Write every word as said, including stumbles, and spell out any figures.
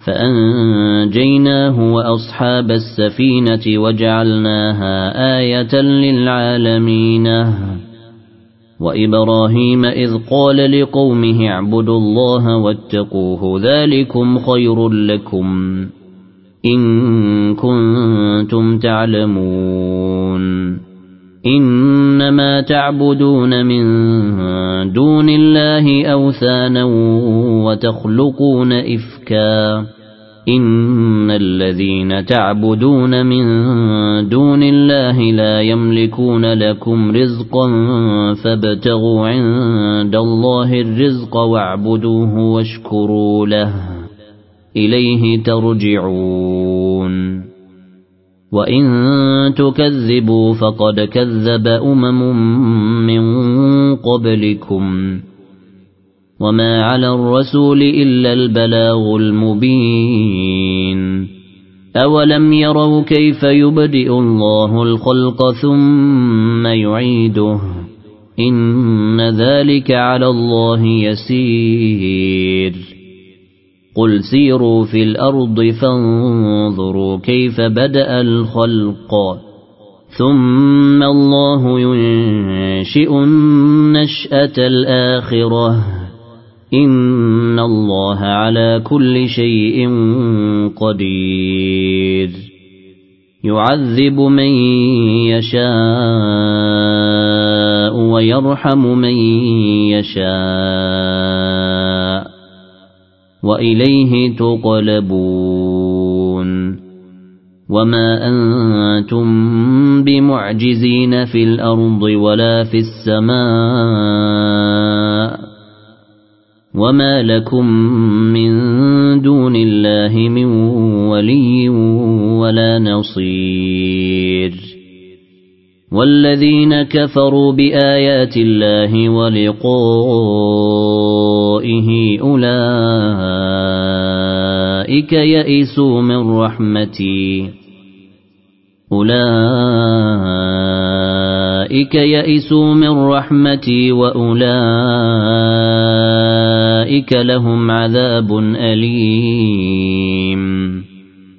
فأنجيناه وأصحاب السفينة وجعلناها آية للعالمين وإبراهيم إذ قال لقومه اعبدوا الله واتقوه ذلكم خير لكم إن كنتم تعلمون إنما تعبدون من دون الله أوثانا وتخلقون إفكا إن الذين تعبدون من دون الله لا يملكون لكم رزقا فابتغوا عند الله الرزق واعبدوه واشكروا له إليه ترجعون وإن تكذبوا فقد كذب أمم من قبلكم وما على الرسول إلا البلاغ المبين أولم يروا كيف يبدئ الله الخلق ثم يعيده إن ذلك على الله يسير قل سيروا في الأرض فانظروا كيف بدأ الخلق ثم الله ينشئ النشأة الآخرة إن الله على كل شيء قدير يعذب من يشاء ويرحم من يشاء وإليه تقلبون وما أنتم بمعجزين في الأرض ولا في السماء وما لكم من دون الله من ولي ولا نصير والذين كفروا بآيات الله ولقائه أولئك يئسوا من رحمتي أولئك يئسوا من رحمتي وأولئك لهم عذاب أليم